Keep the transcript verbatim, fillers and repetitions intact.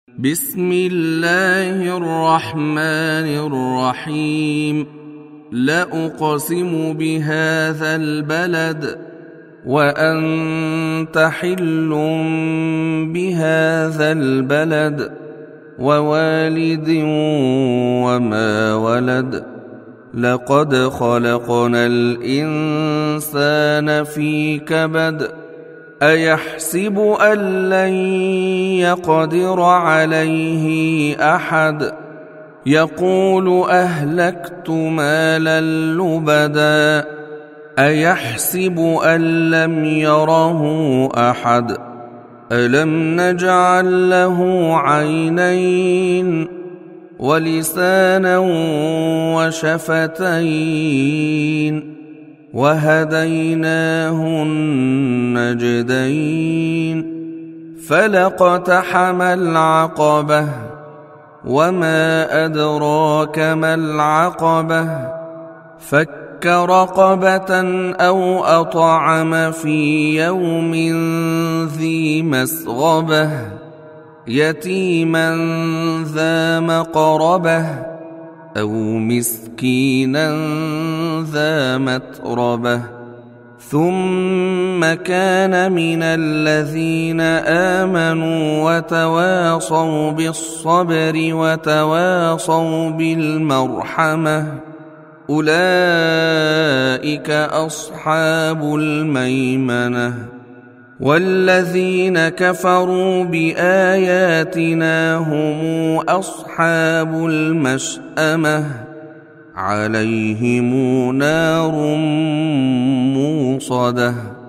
بسم الله الرحمن الرحيم لأقسم بهذا البلد وأنت حل بهذا البلد ووالد وما ولد لقد خلقنا الإنسان في كبد أيحسب أن لن يقدر عليه أحد يقول أهلكت مالا لبدا أيحسب أن لم يره أحد ألم نجعل له عينين ولسانا وشفتين وهديناه النجدين فلاقتحم العقبة وما أدراك ما العقبة فك رقبة أو أطعم في يوم ذي مسغبة يتيما ذا مقربة أو مسكينا ذا متربة ثم كان من الذين آمنوا وتواصوا بالصبر وتواصوا بالمرحمة أولئك أصحاب الميمنة والذين كفروا بآياتنا هم أصحاب المشأمة عليهم نار موصدة.